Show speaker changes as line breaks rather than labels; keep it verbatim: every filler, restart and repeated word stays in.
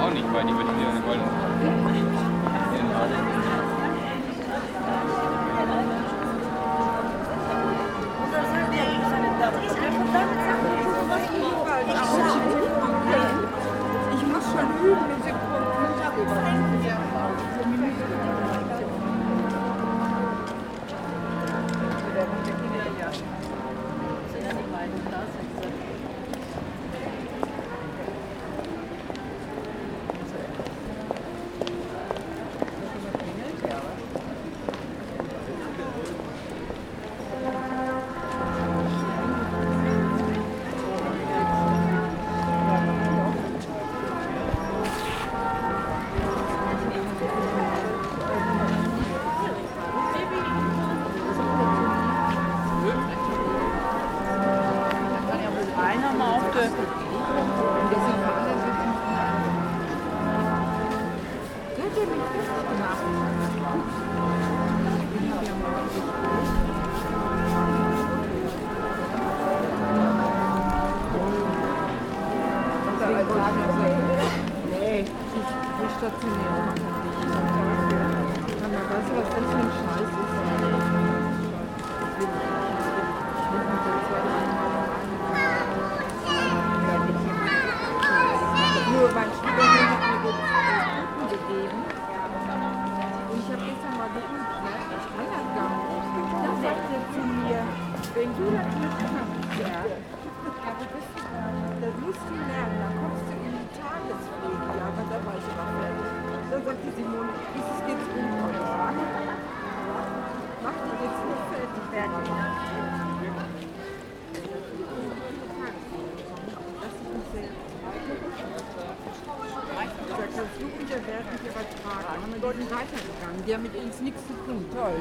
auch nicht, weil die würden wir wollen.
Ich muss schon üben mit Sekunden. Nee, die stationäre machen nicht. Sag mal, weißt du, was das für ein Scheiß ist? Nur mein Schwiegersohn hat mir den gegeben. Und ich habe gestern mal geübt, ne? Ich kann das gar nicht. Da sagt er zu mir, wenn du das nicht kannst, ja, aber das, das musst du lernen, dann kommst du in die Tagespflege. Ja, aber da war ich noch fertig. Dann sagte Simone, ist es jetzt unkontrakt? Mach dich jetzt nicht fertig. Fertig. Da kannst du und der Wert nicht übertragen. Haben wir dort weitergegangen. Die haben mit uns nichts zu tun. Toll.